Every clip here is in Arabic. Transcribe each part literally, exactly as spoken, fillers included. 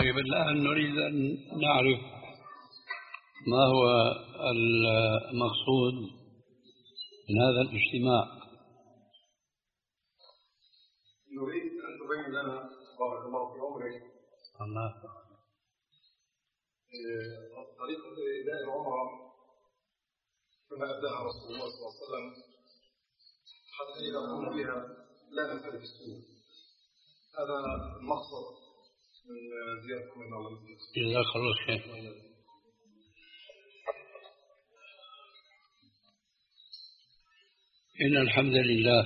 طيب الآن نريد أن نعرف ما هو المقصود من هذا الاجتماع. نريد أن تبين لنا بارك الله في عمرك الله طريقة إداء العمرة كما أبدأها رسول الله صلى الله عليه وسلم حتى إذا قمنا بها لا ننفرد في السوق. هذا المقصد من زيارتكم إلى الله. جزاك الله خير. إن الحمد لله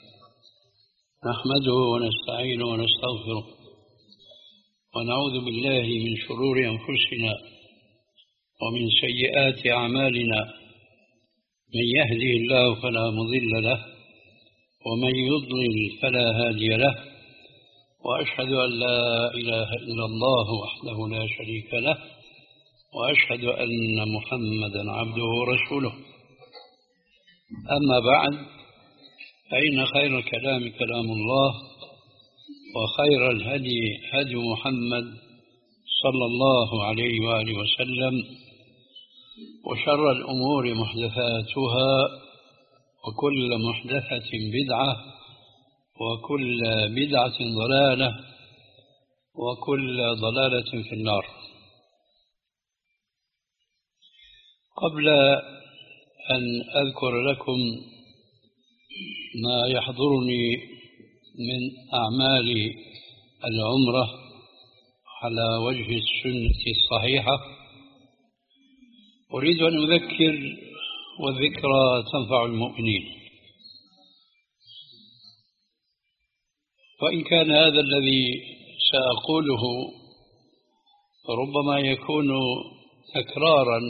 نحمده ونستعينه ونستغفره ونعوذ بالله من شرور أنفسنا ومن سيئات أعمالنا، من يهده الله فلا مضل له ومن يضلل فلا هادي له، وأشهد أن لا إله إلا الله وحده لا شريك له، وأشهد أن محمدا عبده ورسوله. أما بعد، فإن خير الكلام كلام الله، وخير الهدي هدي محمد صلى الله عليه وآله وسلم، وشر الأمور محدثاتها، وكل محدثة بدعة، وكل بدعة ضلالة، وكل ضلالة في النار. قبل أن أذكر لكم ما يحضرني من أعمال العمرة على وجه السنة الصحيحة، أريد أن أذكر، والذكرى تنفع المؤمنين. وإن كان هذا الذي سأقوله ربما يكون تكرارا،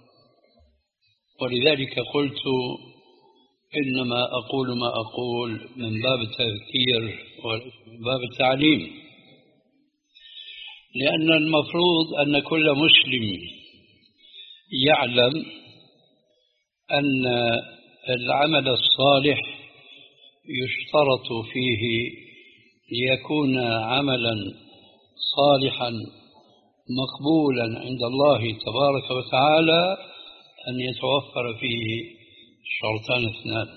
ولذلك قلت إنما أقول ما أقول من باب التذكير ومن باب التعليم، لأن المفروض أن كل مسلم يعلم أن العمل الصالح يشترط فيه ليكون عملا صالحا مقبولا عند الله تبارك وتعالى أن يتوفر فيه شرطان اثنان.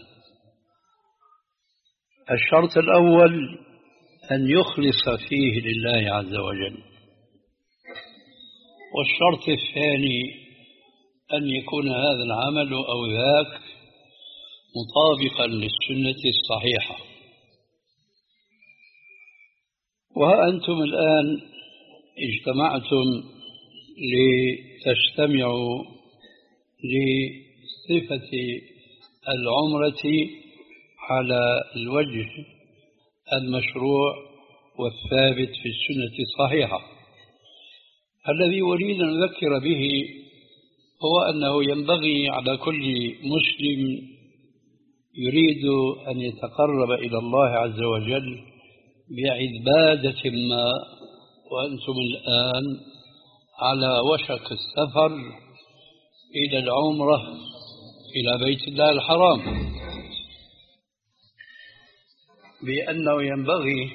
الشرط الأول أن يخلص فيه لله عز وجل، والشرط الثاني أن يكون هذا العمل أو ذاك مطابقا للسنة الصحيحة. وأنتم الآن اجتمعتم لتستمعوا لصفة العمرة على الوجه المشروع والثابت في السنة الصحيحة. الذي أريد أن أذكر به هو أنه ينبغي على كل مسلم يريد أن يتقرب إلى الله عز وجل بعبادة ما، وأنتم الآن على وشك السفر إلى العمرة إلى بيت الله الحرام، بأنه ينبغي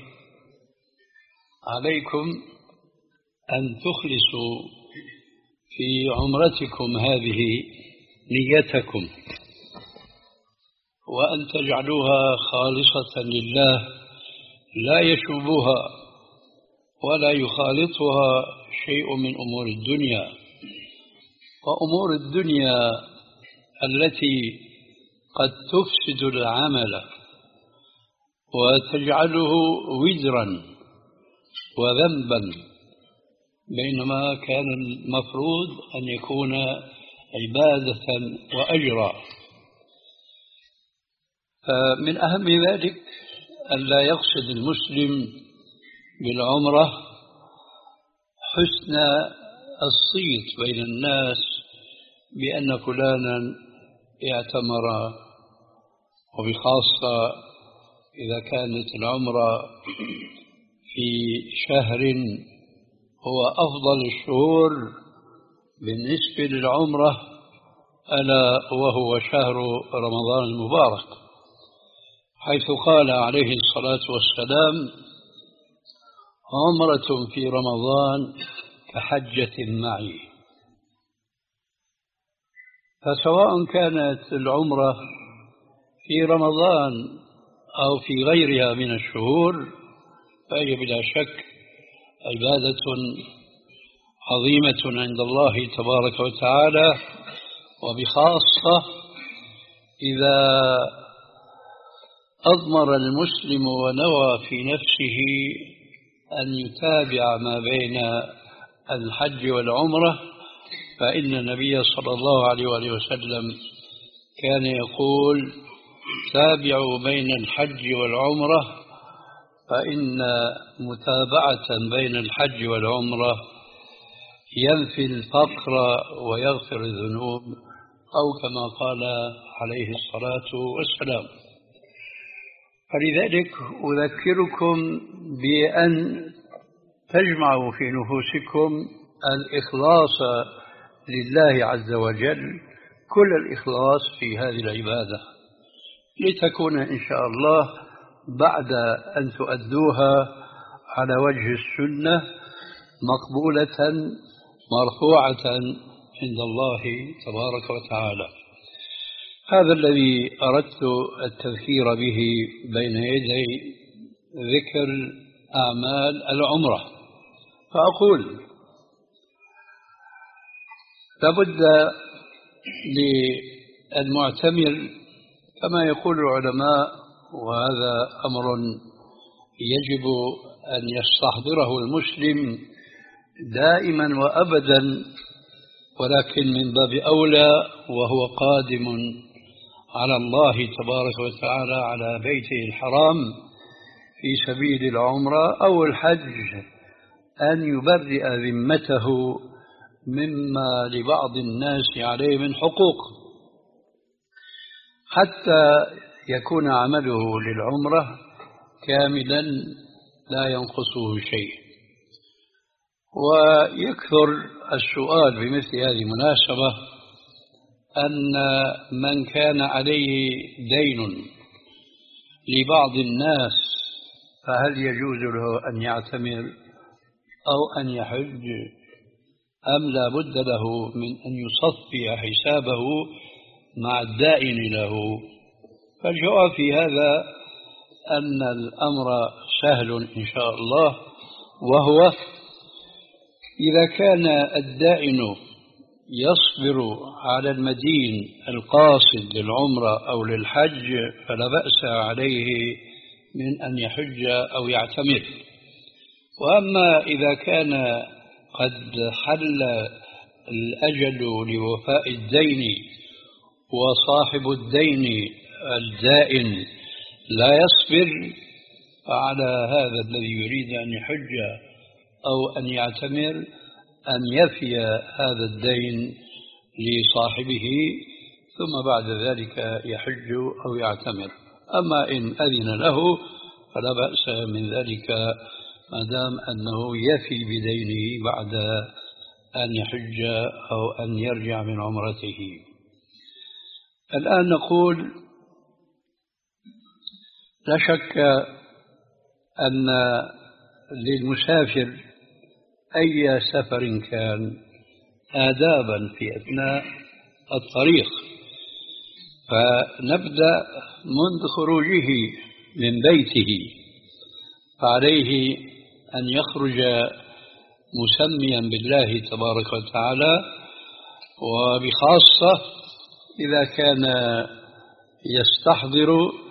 عليكم أن تخلصوا في عمرتكم هذه نيتكم، وأن تجعلوها خالصة لله لا يشوبها ولا يخالطها شيء من أمور الدنيا. وأمور الدنيا التي قد تفسد العمل وتجعله وزرا وذنبا، بينما كان المفروض أن يكون عبادة وأجرا. فمن أهم ذلك أن لا يقصد المسلم بالعمرة حسن الصيت بين الناس بأن فلانا اعتمر، وبخاصة إذا كانت العمرة في شهر هو أفضل الشهور بالنسبة للعمرة، ألا وهو شهر رمضان المبارك، حيث قال عليه الصلاة والسلام: عمرة في رمضان كحجة معي. فسواء كانت العمرة في رمضان أو في غيرها من الشهور فهي بلا شك عبادة عظيمة عند الله تبارك وتعالى، وبخاصة إذا أضمر المسلم ونوى في نفسه أن يتابع ما بين الحج والعمرة، فإن النبي صلى الله عليه وآله وسلم كان يقول: تابعوا بين الحج والعمرة، فإن متابعة بين الحج والعمرة ينفي الفقر ويغفر الذنوب، أو كما قال عليه الصلاة والسلام. فلذلك أذكركم بأن تجمعوا في نفوسكم الإخلاص لله عز وجل، كل الإخلاص في هذه العبادة، لتكون إن شاء الله بعد أن تؤدوها على وجه السنة مقبولة مرفوعة عند الله تبارك وتعالى. هذا الذي أردت التذكير به بين يدي ذكر أعمال العمرة. فأقول: لابد للمعتمر كما يقول العلماء، وهذا أمر يجب أن يستحضره المسلم دائما وأبدا، ولكن من باب أولى وهو قادم على الله تبارك وتعالى على بيته الحرام في سبيل العمرة أو الحج، أن يبرئ ذمته مما لبعض الناس عليه من حقوق، حتى يكون عمله للعمرة كاملا لا ينقصه شيء. ويكثر السؤال بمثل هذه المناسبة أن من كان عليه دين لبعض الناس فهل يجوز له أن يعتمر أو أن يحج، أم لا بد له من أن يصفي حسابه مع الدائن له؟ فالجواب في هذا أن الأمر سهل إن شاء الله، وهو إذا كان الدائن يصبر على المدين القاصد للعمرة أو للحج فلا بأس عليه من أن يحج أو يعتمر. وأما إذا كان قد حل الأجل لوفاء الدين وصاحب الدين الدائن لا يصبر، فعلى هذا الذي يريد أن يحج أو أن يعتمر أن يفي هذا الدين لصاحبه، ثم بعد ذلك يحج أو يعتمر. أما إن أذن له فلا بأس من ذلك ما دام أنه يفي بدينه بعد أن يحج أو أن يرجع من عمرته. الآن نقول: لا شك أن للمسافر أي سفر كان آدابا في أثناء الطريق، فنبدأ منذ خروجه من بيته، فعليه أن يخرج مسميا بالله تبارك وتعالى، وبخاصة إذا كان يستحضر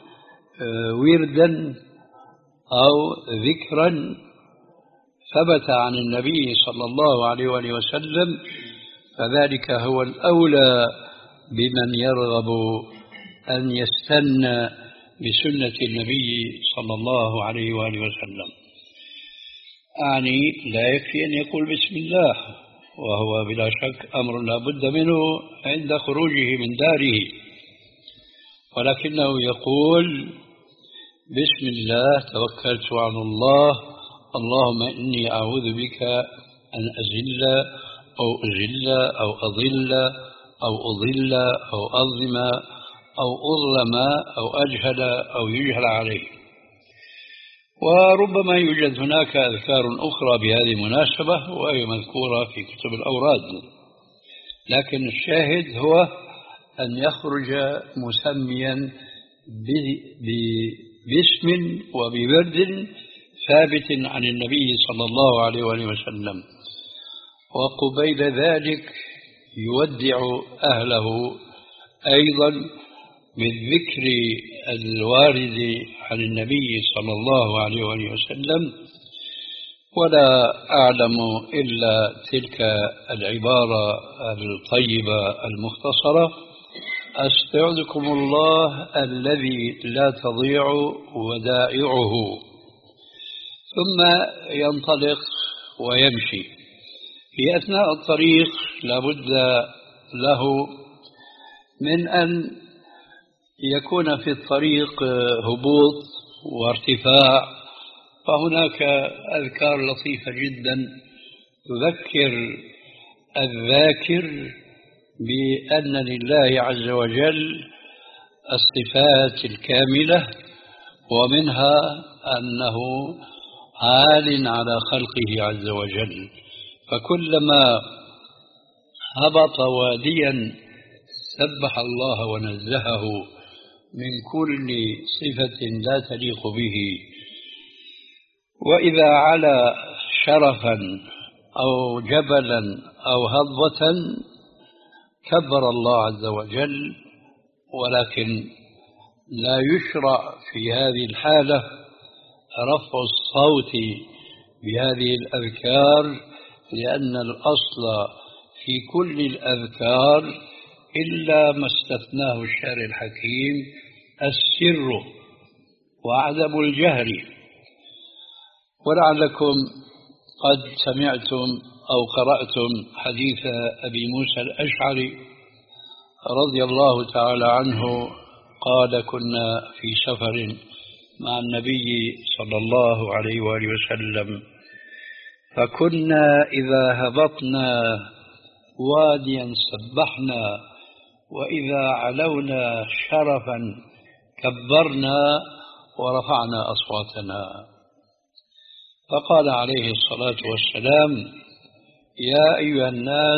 وردا أو ذكرا ثبت عن النبي صلى الله عليه وآله وسلم، فذلك هو الأولى بمن يرغب أن يستنى بسنة النبي صلى الله عليه وآله وسلم. أعني لا يكفي أن يقول بسم الله، وهو بلا شك أمر لا بد منه عند خروجه من داره، ولكنه يقول: بسم الله توكلت على الله، اللهم إني أعوذ بك أن أزل أو أزل أو أضل أو أضل أو أظلم أو أظلم أو أجهل أو يجهل عليه. وربما يوجد هناك أذكار أخرى بهذه المناسبة وهي مذكورة في كتب الأوراد، لكن الشاهد هو أن يخرج مسميا باسم وبورد ثابت عن النبي صلى الله عليه وآله وسلم، وقبيل ذلك يودع أهله أيضا بالذكر الوارد عن النبي صلى الله عليه وآله وسلم. ولا أعلم إلا تلك العبارة الطيبة المختصرة: أستودعكم الله الذي لا تضيع ودائعه، ثم ينطلق ويمشي. في أثناء الطريق لابد له من أن يكون في الطريق هبوط وارتفاع، فهناك أذكار لطيفة جدا تذكر الذاكر بأن لله عز وجل الصفات الكاملة، ومنها أنه عال على خلقه عز وجل، فكلما هبط واديا سبح الله ونزهه من كل صفة لا تليق به، وإذا علا شرفا أو جبلا أو هضبة كبر الله عز وجل، ولكن لا يشرع في هذه الحالة رفع الصوت بهذه الأذكار، لأن الأصل في كل الأذكار إلا ما استثناه الشارع الحكيم السر وعدم الجهر. ولعلكم قد سمعتم أو قرأتم حديث أبي موسى الأشعري رضي الله تعالى عنه قال: كنا في سفر مع النبي صلى الله عليه وآله وسلم، فكنا إذا هبطنا واديا سبحنا، وإذا علونا شرفا كبرنا ورفعنا أصواتنا. فقال عليه الصلاة والسلام: يا أيها الناس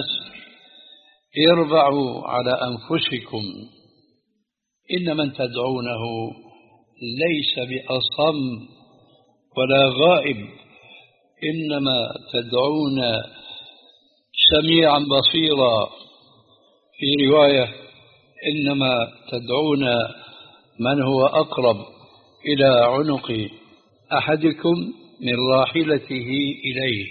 اربعوا على أنفسكم، إن من تدعونه ليس بأصم ولا غائب، إنما تدعون سميعا بصيرا، في رواية إنما تدعون من هو أقرب إلى عنق أحدكم من راحلته إليه.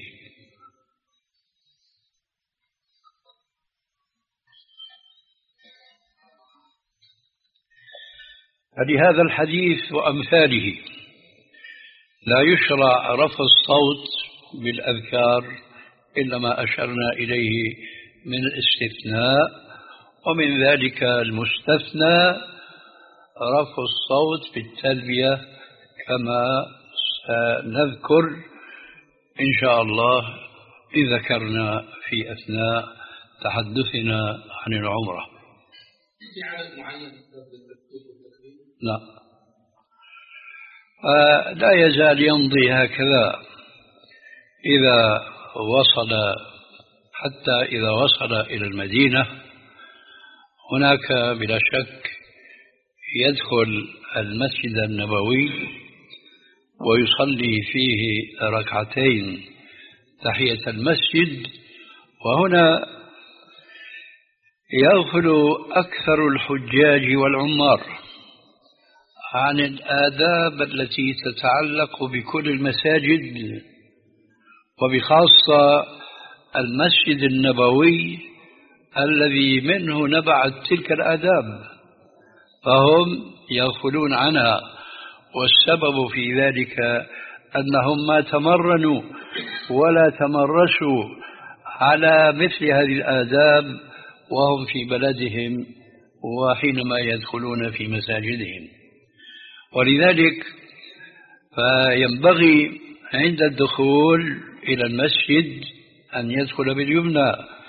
فلهذا الحديث وأمثاله لا يشرع رفع الصوت بالأذكار إلا ما أشرنا إليه من الاستثناء، ومن ذلك المستثنى رفع الصوت بالتلبية كما سنذكر إن شاء الله إذا ذكرنا في أثناء تحدثنا عن العمرة. في عدد معين لا، لا يزال يمضي هكذا إذا وصل، حتى إذا وصل إلى المدينة هناك بلا شك يدخل المسجد النبوي ويصلي فيه ركعتين تحية المسجد، وهنا يغفل أكثر الحجاج والعمار عن الآداب التي تتعلق بكل المساجد، وبخاصة المسجد النبوي الذي منه نبعت تلك الآداب، فهم يغفلون عنها. والسبب في ذلك أنهم ما تمرنوا ولا تمرسوا على مثل هذه الآداب وهم في بلدهم وحينما يدخلون في مساجدهم. ولذلك فينبغي عند الدخول إلى المسجد أن يدخل باليمنى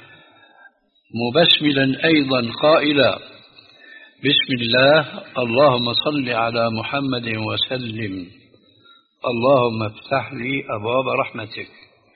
مبسملا أيضا قائلا: بسم الله، اللهم صل على محمد وسلم، اللهم افتح لي أبواب رحمتك.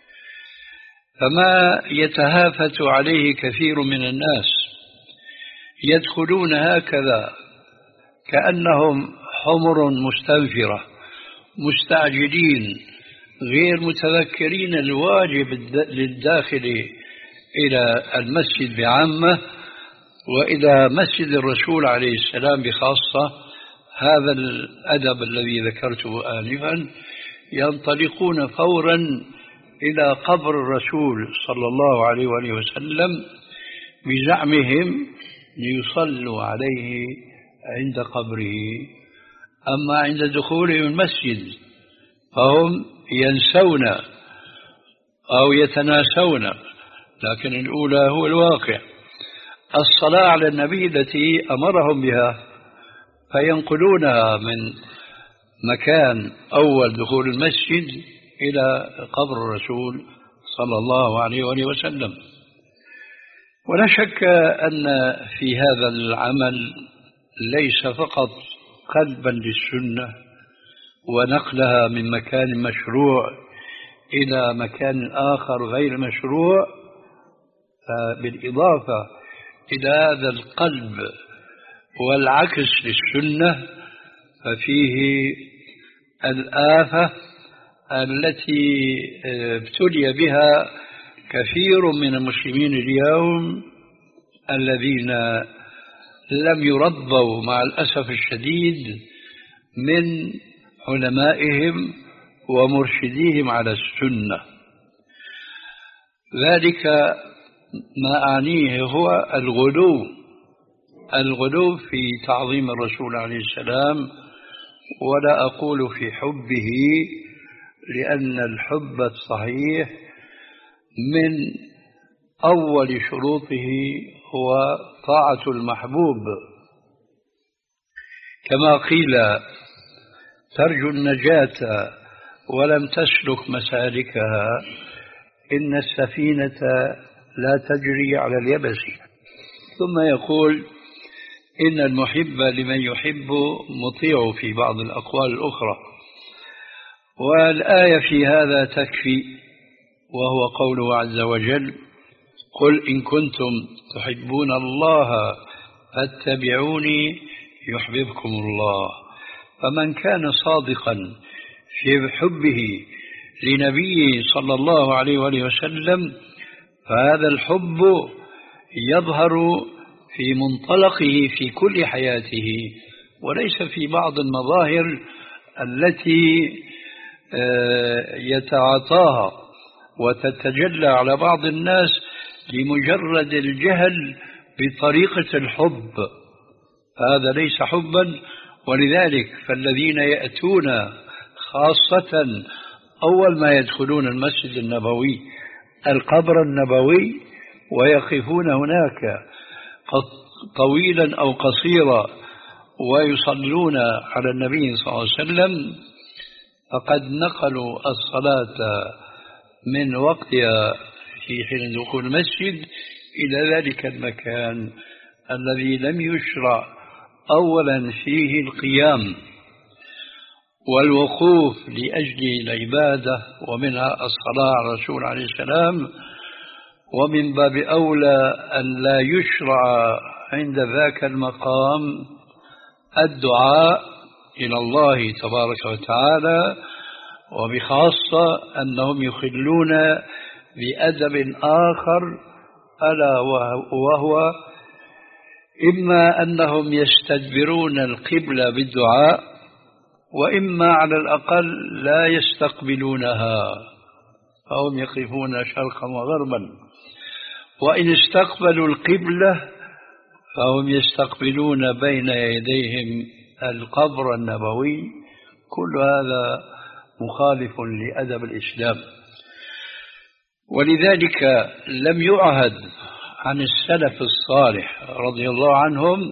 فما يتهافت عليه كثير من الناس، يدخلون هكذا كأنهم حمر مستنفرة مستعجلين غير متذكرين الواجب للداخل إلى المسجد بعامة وإلى مسجد الرسول عليه السلام بخاصة. هذا الأدب الذي ذكرته آنفا، ينطلقون فورا إلى قبر الرسول صلى الله عليه وآله وسلم بزعمهم ليصلوا عليه عند قبره. أما عند دخولهم المسجد فهم ينسون أو يتناسون، لكن الأولى هو الواقع، الصلاة على النبي التي أمرهم بها، فينقلونها من مكان أول دخول المسجد إلى قبر الرسول صلى الله عليه وآله وسلم. ولا شك أن في هذا العمل ليس فقط قلبا للسنة ونقلها من مكان مشروع إلى مكان آخر غير مشروع، بالإضافة إلى هذا القلب والعكس للسنة، ففيه الآفة التي ابتلي بها كثير من المسلمين اليوم الذين لم يربوا مع الأسف الشديد من علمائهم ومرشديهم على السنة. ذلك ما أعنيه هو الغلو الغلو في تعظيم الرسول عليه السلام، ولا أقول في حبه، لأن الحب الصحيح من أول شروطه هو طاعة المحبوب، كما قيل ترجو النجاة ولم تسلك مسالكها، إن السفينة لا تجري على اليبس. ثم يقول إن المحب لمن يحب مطيع في بعض الأقوال الأخرى. والآية في هذا تكفي، وهو قوله عز وجل: قل إن كنتم تحبون الله فاتبعوني يحببكم الله. فمن كان صادقا في حبه لنبيه صلى الله عليه وآله وسلم فهذا الحب يظهر في منطلقه في كل حياته، وليس في بعض المظاهر التي يتعاطاها وتتجلى على بعض الناس لمجرد الجهل بطريقة الحب. هذا ليس حبا. ولذلك فالذين يأتون خاصة أول ما يدخلون المسجد النبوي القبر النبوي ويقفون هناك طويلا أو قصيرا ويصلون على النبي صلى الله عليه وسلم، فقد نقلوا الصلاة من وقتها في حين دخول المسجد إلى ذلك المكان الذي لم يشرع أولا فيه القيام والوقوف لأجل العبادة، ومنها الصلاة على الرسول عليه السلام، ومن باب أولى أن لا يشرع عند ذاك المقام الدعاء إلى الله تبارك وتعالى، وبخاصة أنهم يخلون بأدب آخر، ألا وهو إما أنهم يستدبرون القبلة بالدعاء، وإما على الأقل لا يستقبلونها، فهم يقفون شرقا وغربا. وإن استقبلوا القبلة فهم يستقبلون بين يديهم القبر النبوي. كل هذا مخالف لأدب الإسلام. ولذلك لم يعهد عن السلف الصالح رضي الله عنهم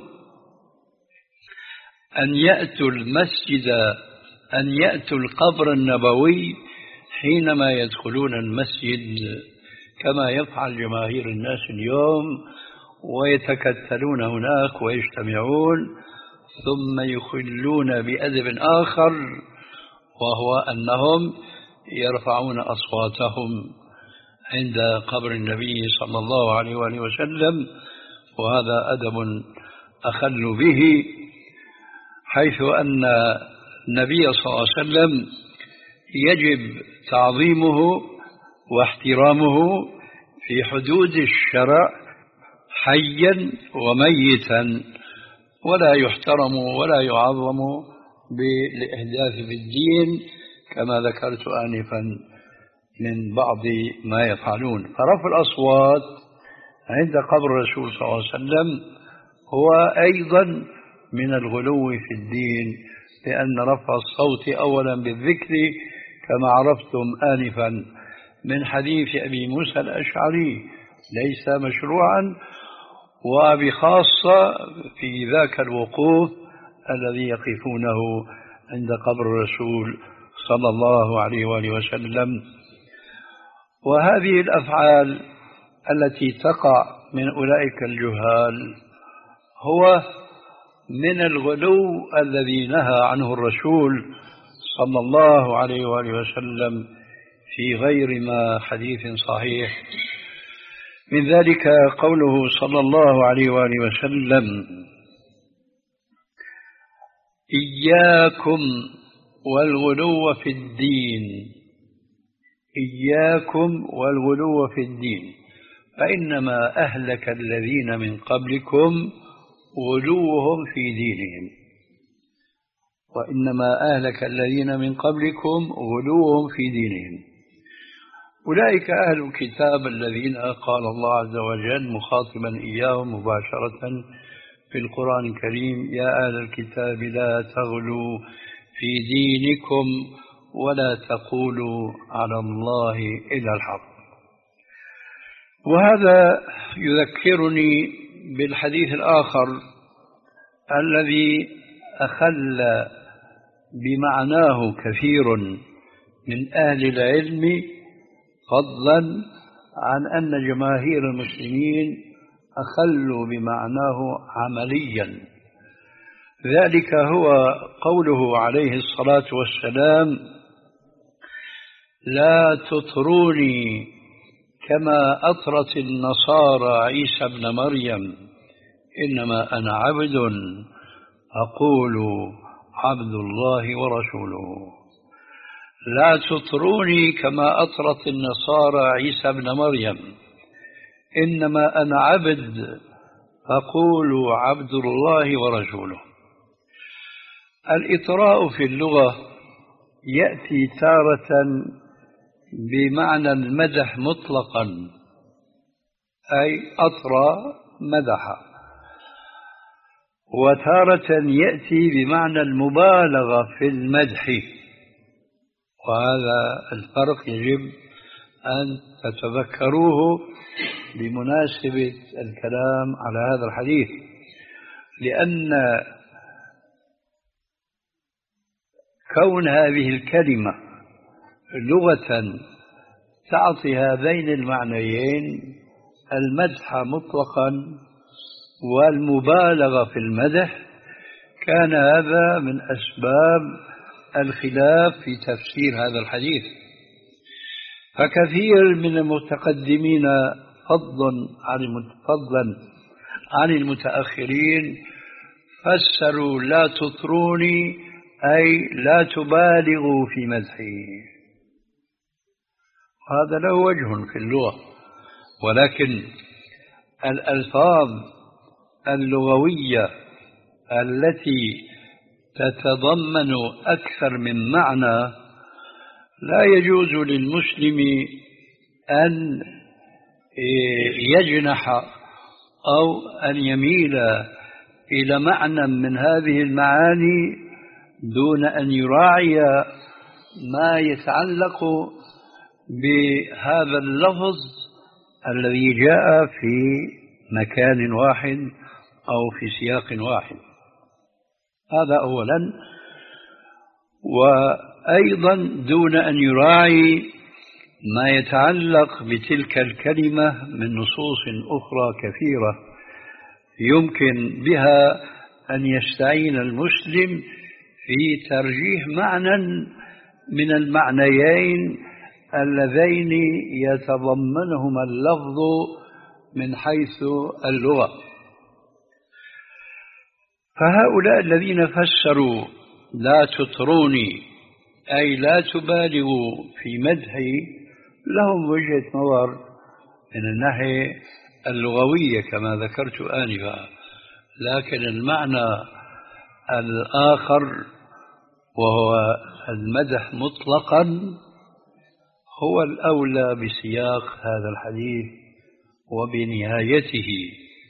أن يأتوا المسجد أن يأتوا القبر النبوي حينما يدخلون المسجد كما يفعل جماهير الناس اليوم، ويتكتلون هناك ويجتمعون، ثم يخلون بأدب آخر وهو أنهم يرفعون أصواتهم عند قبر النبي صلى الله عليه وآله وسلم، وهذا أدب أخل به، حيث أن النبي صلى الله عليه وسلم يجب تعظيمه واحترامه في حدود الشرع حيا وميتا، ولا يحترم ولا يعظم بالإحداث في الدين كما ذكرت آنفا من بعض ما يفعلون. فرفع الأصوات عند قبر الرسول صلى الله عليه وسلم هو أيضا من الغلو في الدين، لأن رفع الصوت أولا بالذكر كما عرفتم آنفا من حديث أبي موسى الأشعري ليس مشروعا، وبخاصة في ذاك الوقوف الذي يقفونه عند قبر الرسول صلى الله عليه وآله وسلم. وهذه الأفعال التي تقع من أولئك الجهال هو من الغلو الذي نهى عنه الرسول صلى الله عليه وآله وسلم في غير ما حديث صحيح. من ذلك قوله صلى الله عليه وآله وسلم: إياكم والغلو في الدين، إياكم والغلو في الدين، فإنما أهلك الذين من قبلكم غلوهم في دينهم، وإنما أهلك الذين من قبلكم غلوهم في دينهم. أولئك أهل الكتاب الذين قال الله عز وجل مخاطبا إياهم مباشرة في القرآن الكريم: يا أهل الكتاب لا تغلوا في دينكم ولا تقولوا على الله إلا الحق. وهذا يذكرني بالحديث الآخر الذي أخل بمعناه كثير من أهل العلم، فضلا عن أن جماهير المسلمين أخلوا بمعناه عمليا. ذلك هو قوله عليه الصلاة والسلام: لا تطروني كما أطرت النصارى عيسى ابن مريم، إنما أنا عبد أقول عبد الله ورسوله. لا تطروني كما أطرت النصارى عيسى ابن مريم، إنما أنا عبد أقول عبد الله ورسوله. الإطراء في اللغة يأتي تارة بمعنى المدح مطلقا، أي أطرى مدح، وتارة يأتي بمعنى المبالغة في المدح، وهذا الفرق يجب أن تتذكروه بمناسبة الكلام على هذا الحديث، لأن كون هذه الكلمة لغة تعطي هذين المعنيين، المدح مطلقا والمبالغة في المدح، كان هذا من أسباب الخلاف في تفسير هذا الحديث. فكثير من المتقدمين فضلا عن المتأخرين فسروا لا تطروني أي لا تبالغوا في مدحي. هذا له وجه في اللغة، ولكن الألفاظ اللغوية التي تتضمن أكثر من معنى لا يجوز للمسلم أن يجنح أو أن يميل إلى معنى من هذه المعاني دون أن يراعي ما يتعلق بهذا اللفظ الذي جاء في مكان واحد أو في سياق واحد. هذا أولا. وأيضا دون أن يراعي ما يتعلق بتلك الكلمة من نصوص أخرى كثيرة يمكن بها أن يستعين المسلم في ترجيح معنى من المعنيين اللذين يتضمنهما اللفظ من حيث اللغة. فهؤلاء الذين فسروا لا تطروني أي لا تبالغوا في مدحي لهم وجهة نظر من الناحية اللغوية كما ذكرت آنفا، لكن المعنى الآخر وهو المدح مطلقا هو الأولى بسياق هذا الحديث وبنهايته،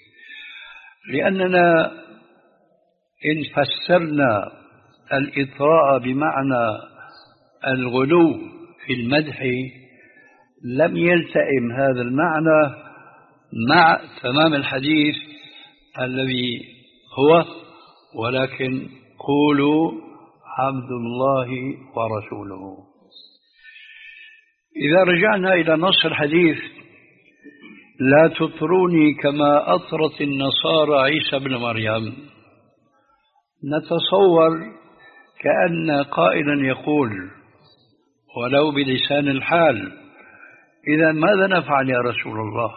لأننا إن فسرنا الإطراء بمعنى الغلو في المدح لم يلتئم هذا المعنى مع تمام الحديث الذي هو ولكن قولوا عبد الله ورسوله. إذا رجعنا إلى نص الحديث لا تطروني كما أطرت النصارى عيسى بن مريم، نتصور كأن قائلا يقول ولو بلسان الحال إذا ماذا نفعل يا رسول الله؟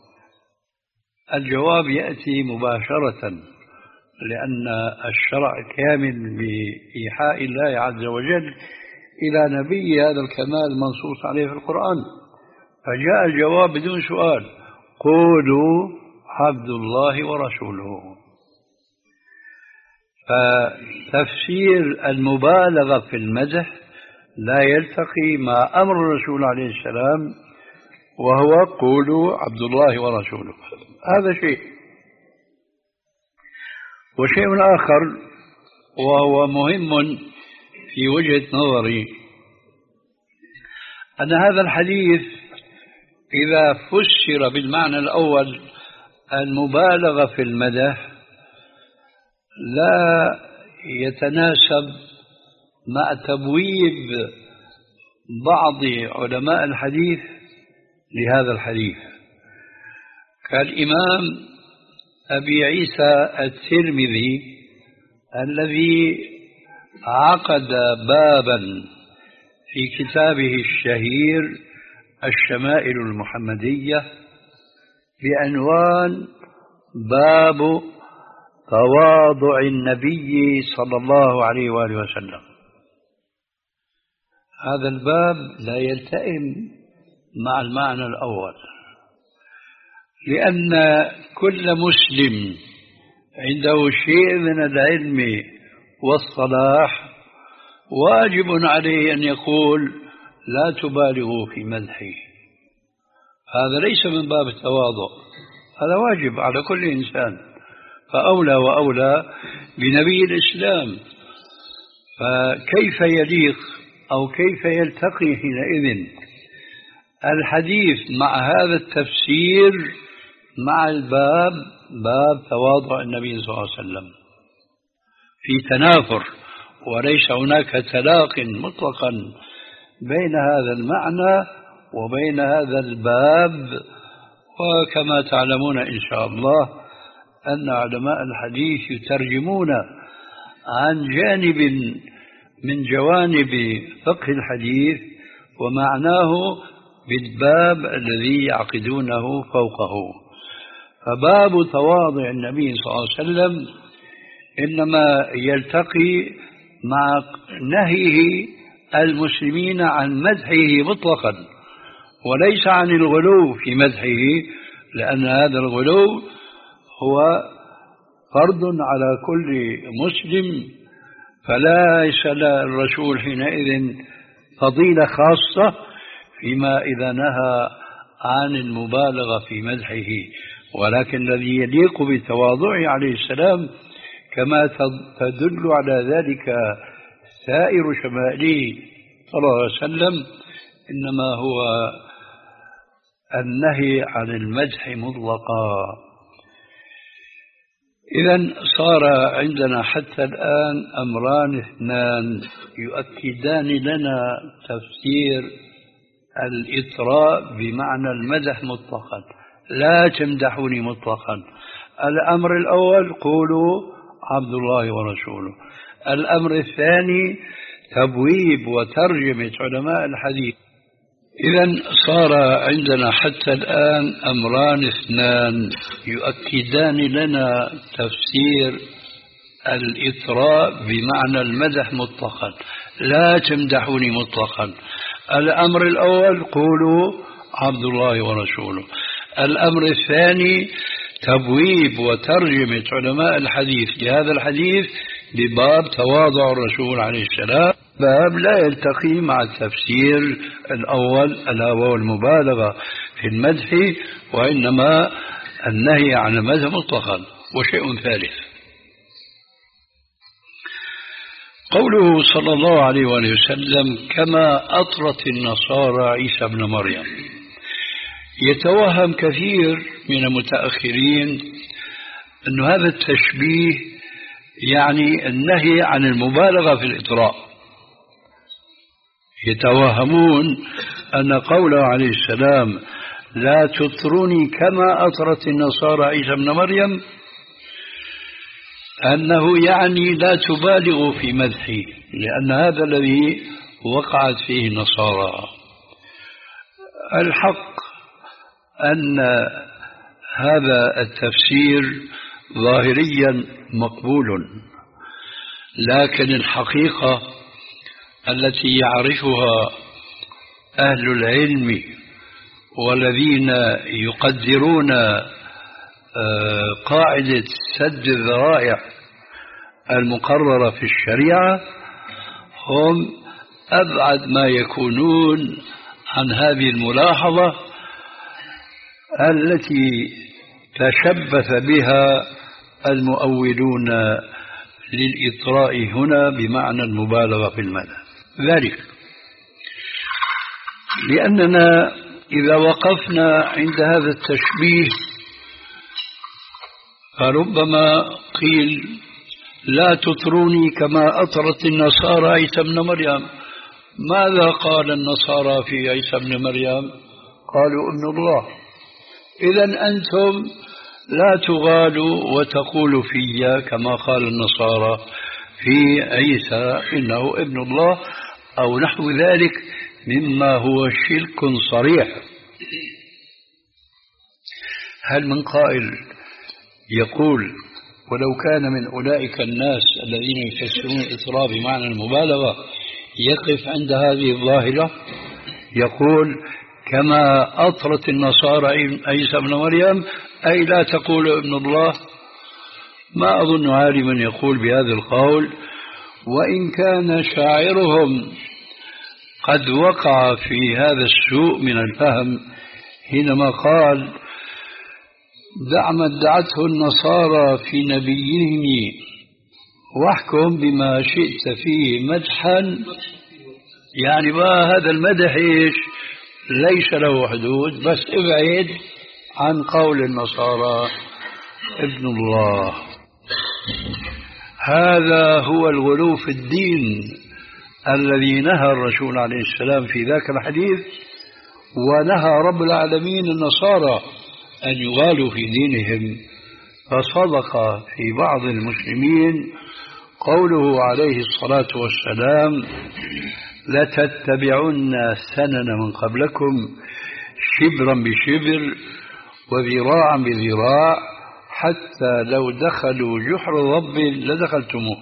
الجواب يأتي مباشرة، لأن الشرع كامل بإيحاء الله عز وجل إلى نبي هذا الكمال منصوص عليه في القرآن، فجاء الجواب بدون سؤال قولوا عبد الله ورسوله. فتفسير المبالغة في المدح لا يلتقي مع أمر الرسول عليه السلام وهو قولوا عبد الله ورسوله. هذا شيء. وشيء آخر وهو مهم في وجهة نظري أن هذا الحديث إذا فسر بالمعنى الأول المبالغة في المدح لا يتناسب مع تبويب بعض علماء الحديث لهذا الحديث كالإمام أبي عيسى الترمذي الذي عقد بابا في كتابه الشهير الشمائل المحمدية بعنوان باب تواضع النبي صلى الله عليه وآله وسلم. هذا الباب لا يلتئم مع المعنى الأول، لأن كل مسلم عنده شيء من العلم والصلاح واجب عليه أن يقول لا تبالغوا في مدحي. هذا ليس من باب التواضع، هذا واجب على كل إنسان، فأولى وأولى بنبي الإسلام. فكيف يليق أو كيف يلتقي حينئذ الحديث مع هذا التفسير مع الباب باب تواضع النبي صلى الله عليه وسلم؟ في تنافر وليس هناك تلاق مطلقا بين هذا المعنى وبين هذا الباب. وكما تعلمون إن شاء الله أن علماء الحديث يترجمون عن جانب من جوانب فقه الحديث ومعناه بالباب الذي يعقدونه فوقه. فباب تواضع النبي صلى الله عليه وسلم إنما يلتقي مع نهيه المسلمين عن مدحه مطلقا وليس عن الغلو في مدحه، لأن هذا الغلو هو فرض على كل مسلم، فليس للرسول حينئذ فضيلة خاصة فيما إذا نهى عن المبالغة في مدحه، ولكن الذي يليق بتواضعه عليه السلام كما تدل على ذلك سائر شمائله صلى الله عليه وسلم إنما هو النهي عن المدح مطلقا. إذن صار عندنا حتى الآن أمران اثنان يؤكدان لنا تفسير الإطراء بمعنى المدح مطلقا، لا تمدحوني مطلقا. الأمر الأول قولوا عبد الله ورسوله. الأمر الثاني تبويب وترجمة علماء الحديث. إذن صار عندنا حتى الآن أمران اثنان يؤكدان لنا تفسير الإطراء بمعنى المدح مطلقا، لا تمدحوني مطلقا. الأمر الأول قولوا عبد الله ورسوله. الأمر الثاني تبويب وترجمة علماء الحديث لهذا الحديث بباب تواضع الرسول عليه السلام، باب لا يلتقي مع التفسير الأول ألا وهو المبالغة في المدح، وإنما النهي عن المدح مطلقا. وشيء ثالث قوله صلى الله عليه وآله وسلم كما أطرت النصارى عيسى ابن مريم. يتوهم كثير من المتأخرين أن هذا التشبيه يعني النهي عن المبالغة في الإطراء. يتوهمون أن قوله عليه السلام لا تطروني كما أطرت النصارى عيسى ابن مريم أنه يعني لا تبالغوا في مدحي، لأن هذا الذي وقعت فيه النصارى. الحق أن هذا التفسير ظاهريا مقبول، لكن الحقيقة التي يعرفها أهل العلم والذين يقدرون قاعدة سد الذرائع المقررة في الشريعة هم أبعد ما يكونون عن هذه الملاحظة التي تشبث بها المؤولون للإطراء هنا بمعنى المبالغة في المدح. ذلك لأننا إذا وقفنا عند هذا التشبيه فربما قيل لا تطروني كما أطرت النصارى عيسى ابن مريم. ماذا قال النصارى في عيسى ابن مريم؟ قالوا ابن الله. إذن أنتم لا تغالوا وتقولوا في كما قال النصارى في عيسى إنه ابن الله أو نحو ذلك مما هو شرك صريح. هل من قائل يقول ولو كان من أولئك الناس الذين يفسرون الإطراء بمعنى المبالغة يقف عند هذه الظاهرة يقول كما أطرت النصارى عيسى ابن مريم أي لا تقول ابن الله؟ ما أظن عالما يقول بهذا القول، وإن كان شاعرهم قد وقع في هذا السوء من الفهم حينما قال دع ما ادعته النصارى في نبيهم واحكم بما شئت فيه مدحا. يعني ما هذا المدح إيش؟ ليس له حدود، بس ابعد عن قول النصارى ابن الله. هذا هو الغلو في الدين الذي نهى الرسول عليه السلام في ذاك الحديث، ونهى رب العالمين النصارى أن يغالوا في دينهم. فصدق في بعض المسلمين قوله عليه الصلاة والسلام لتتبعن سنن من قبلكم شبرا بشبر وذراعا بذراع حتى لو دخلوا جحر ضب لدخلتموه.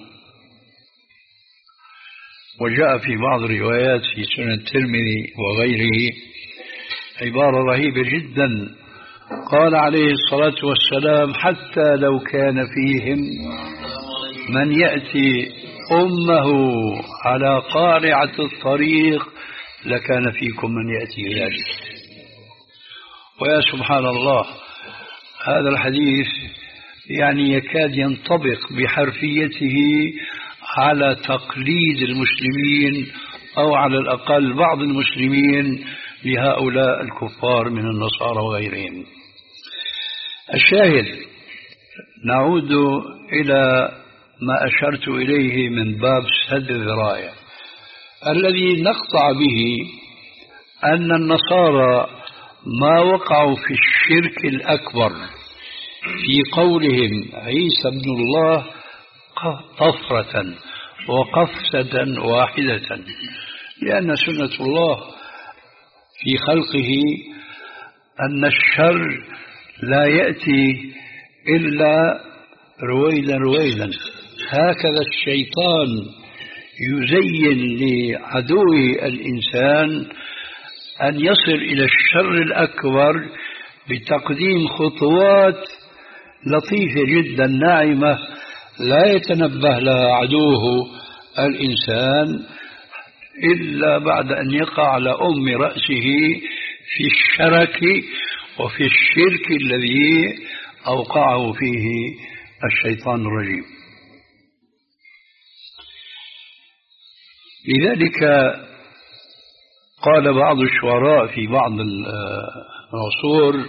وجاء في بعض الروايات في سنن الترمذي وغيره عبارة رهيبة جدا، قال عليه الصلاة والسلام حتى لو كان فيهم من يأتي أمه على قارعة الطريق لكان فيكم من يأتي ذلك. ويا سبحان الله، هذا الحديث يعني يكاد ينطبق بحرفيته على تقليد المسلمين أو على الأقل بعض المسلمين لهؤلاء الكفار من النصارى وغيرهم. الشاهد نعود إلى ما أشرت إليه من باب سد الذرائع الذي نقطع به أن النصارى ما وقعوا في الشرك الأكبر في قولهم عيسى ابن الله طفرة وقفزة واحدة، لأن سنة الله في خلقه أن الشر لا يأتي إلا رويدا رويدا. هكذا الشيطان يزين لعدوه الإنسان أن يصل إلى الشر الأكبر بتقديم خطوات لطيفة جدا ناعمة لا يتنبه لها عدوه الإنسان إلا بعد أن يقع على أم رأسه في الشرك وفي الشرك الذي أوقعه فيه الشيطان الرجيم. لذلك قال بعض الشعراء في بعض العصور: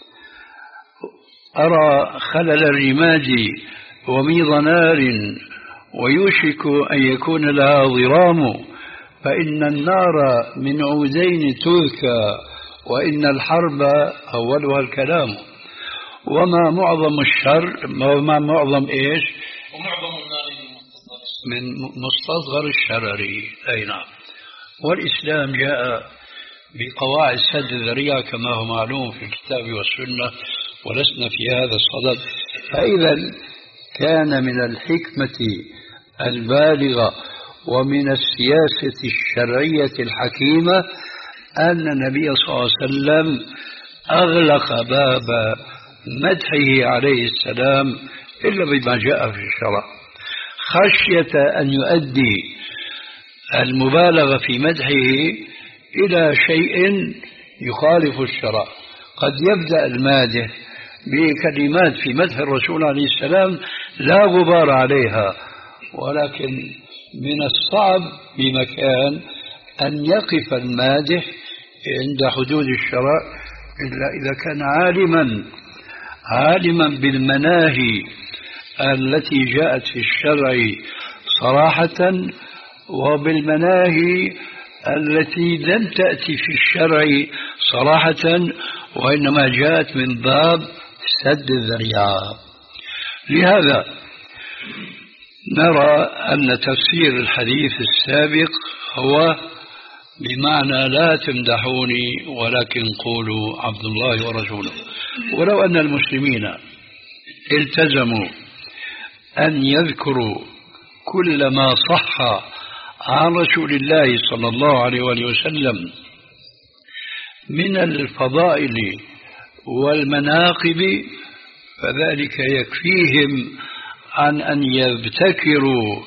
أرى خلل الرماد وميض نار ويوشك أن يكون لها ضرام، فإن النار من عودين تذكى وإن الحرب أولها الكلام. وما معظم الشر، وما معظم إيش؟ ومعظم النار من مستصغر الشرر. أي نعم. والإسلام جاء بقواعد سد الذريعة كما هو معلوم في الكتاب والسنة، ولسنا في هذا الصدد. فإذا كان من الحكمة البالغة ومن السياسة الشرعية الحكيمة أن النبي صلى الله عليه وسلم أغلق باب مدحه عليه السلام إلا بما جاء في الشرع، خشية أن يؤدي المبالغة في مدحه إلى شيء يخالف الشرع. قد يبدأ المادح بكلمات في مدح الرسول عليه السلام لا غبار عليها، ولكن من الصعب بمكان أن يقف المادح عند حدود الشرع إلا إذا كان عالما عالما بالمناهي التي جاءت في الشرع صراحة وبالمناهي التي لم تأتي في الشرع صراحة وإنما جاءت من باب سد الذريعة. لهذا نرى أن تفسير الحديث السابق هو بمعنى لا تمدحوني ولكن قولوا عبد الله ورسوله. ولو أن المسلمين التزموا أن يذكروا كل ما صح عن رسول الله صلى الله عليه وآله وسلم من الفضائل والمناقب فذلك يكفيهم عن أن يبتكروا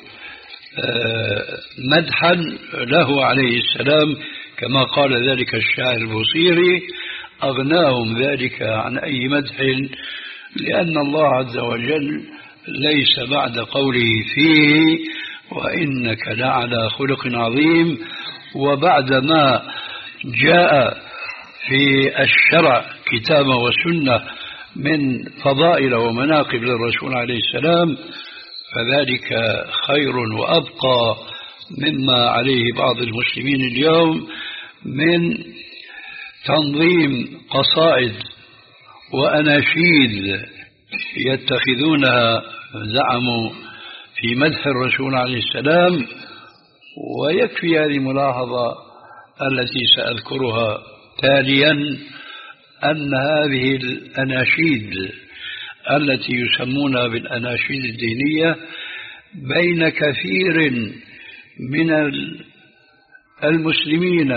مدحا له عليه السلام، كما قال ذلك الشاعر البوصيري: أغناهم ذلك عن أي مدح، لأن الله عز وجل ليس بعد قوله فيه وإنك لعلى خلق عظيم، وبعد ما جاء في الشرع كتابا وسنة من فضائل ومناقب للرسول عليه السلام، فذلك خير وأبقى مما عليه بعض المسلمين اليوم من تنظيم قصائد وأناشيد يتخذونها زعموا في مدح الرسول عليه السلام. ويكفي هذه الملاحظة التي سأذكرها تاليا أن هذه الأناشيد التي يسمونها بالأناشيد الدينية بين كثير من المسلمين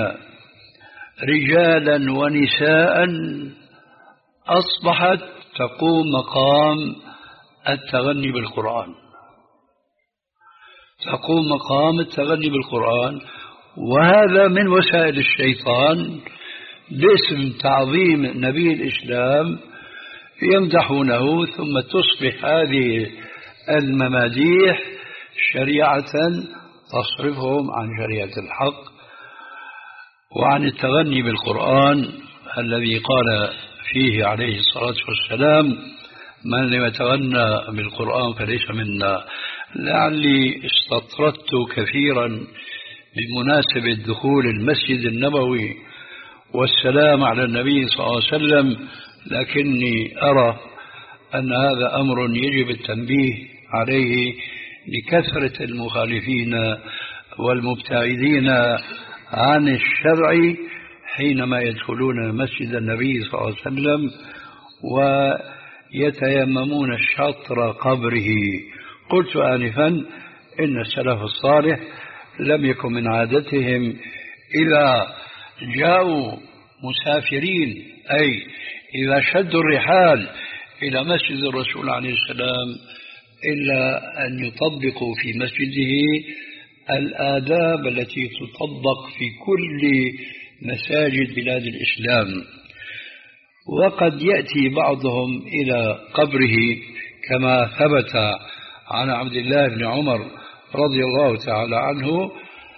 رجالا ونساء أصبحت تقوم مقام التغني بالقرآن، تقوم مقام التغني بالقرآن، وهذا من وسائل الشيطان باسم تعظيم نبي الإسلام يمدحونه، ثم تصبح هذه المماديح شريعة تصرفهم عن شريعة الحق وعن التغني بالقرآن الذي قال فيه عليه الصلاة والسلام: من لم يتغنى بالقرآن فليس منا. لعلي استطردت كثيرا بمناسبة دخول المسجد النبوي والسلام على النبي صلى الله عليه وسلم، لكني أرى أن هذا أمر يجب التنبيه عليه لكثرة المخالفين والمبتعدين عن الشرع حينما يدخلون مسجد النبي صلى الله عليه وسلم ويتيممون شطر قبره. قلت آنفا إن السلف الصالح لم يكن من عادتهم إذا جاءوا مسافرين أي إذا شدوا الرحال إلى مسجد الرسول عليه السلام إلا أن يطبقوا في مسجده الآداب التي تطبق في كل مساجد بلاد الإسلام. وقد يأتي بعضهم إلى قبره كما ثبت عن عبد الله بن عمر رضي الله تعالى عنه،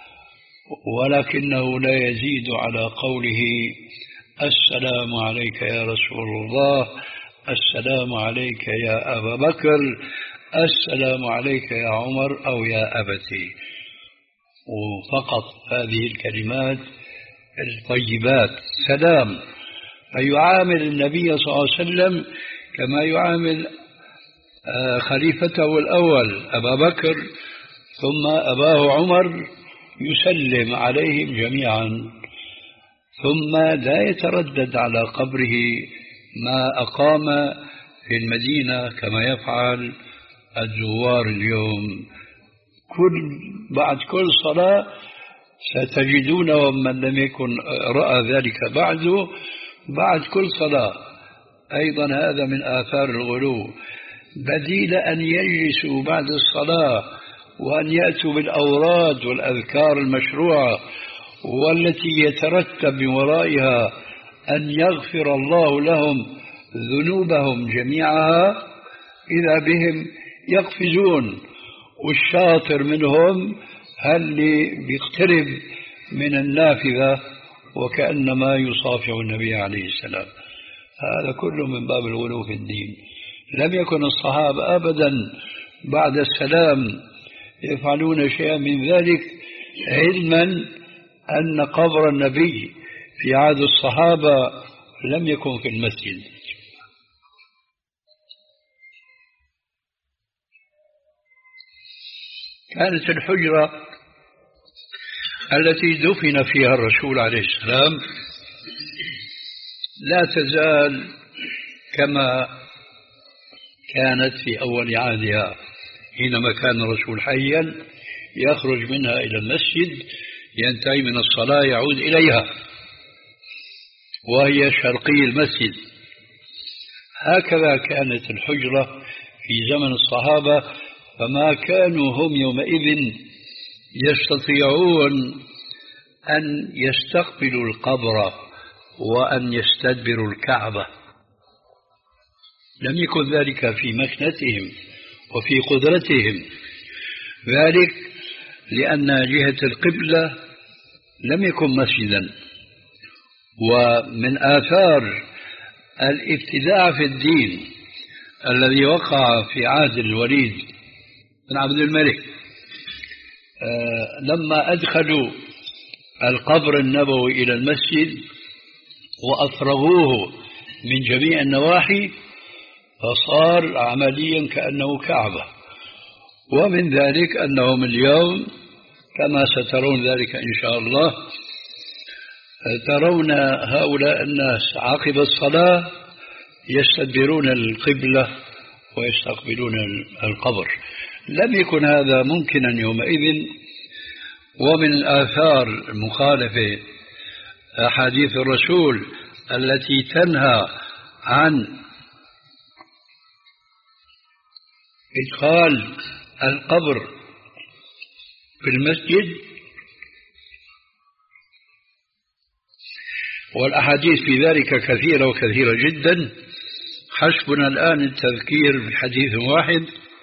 ولكنه لا يزيد على قوله السلام عليك يا رسول الله، السلام عليك يا أبا بكر، السلام عليك يا عمر أو يا أبتي، وفقط هذه الكلمات الطيبات سلام. فيعامل النبي صلى الله عليه وسلم كما يعامل خليفته الأول أبا بكر ثم أباه عمر، يسلم عليهم جميعا، ثم لا يتردد على قبره ما أقام في المدينة كما يفعل الزوار اليوم. كل بعد كل صلاة ستجدون، ومن لم يكن رأى ذلك بعده، بعد كل صلاة أيضا هذا من آثار الغلو، بديل أن يجلسوا بعد الصلاة وأن يأتوا بالأوراد والأذكار المشروعة والتي يترتب من ورائها أن يغفر الله لهم ذنوبهم جميعها، إذا بهم يقفزون، والشاطر منهم هل بيقترب من النافذة وكأنما يصافح النبي عليه السلام. هذا كله من باب الغلو في الدين. لم يكن الصحابة أبدا بعد السلام يفعلون شيئا من ذلك، علما أن قبر النبي في عهد الصحابة لم يكن في المسجد. كانت الحجرة التي دفن فيها الرسول عليه السلام لا تزال كما كانت في أول عهدها، حينما كان الرسول حيا يخرج منها إلى المسجد، ينتهي من الصلاة يعود إليها، وهي شرقي المسجد. هكذا كانت الحجرة في زمن الصحابة، فما كانوا هم يومئذ يستطيعون أن يستقبلوا القبر وأن يستدبروا الكعبة، لم يكن ذلك في مكنتهم وفي قدرتهم، ذلك لأن جهة القبلة لم يكن مسجدا. ومن آثار الابتداع في الدين الذي وقع في عهد الوليد بن عبد الملك لما أدخلوا القبر النبوي إلى المسجد وأفرغوه من جميع النواحي، فصار عمليا كأنه كعبة. ومن ذلك أنهم اليوم كما سترون ذلك إن شاء الله، ترون هؤلاء الناس عقب الصلاة يستدبرون القبلة ويستقبلون القبر. لم يكن هذا ممكنا يومئذ. ومن الآثار المخالفة أحاديث الرسول التي تنهى عن إدخال القبر في المسجد، والأحاديث في ذلك كثيرة وكثيرة جدا. حسبنا الآن التذكير بحديث واحد،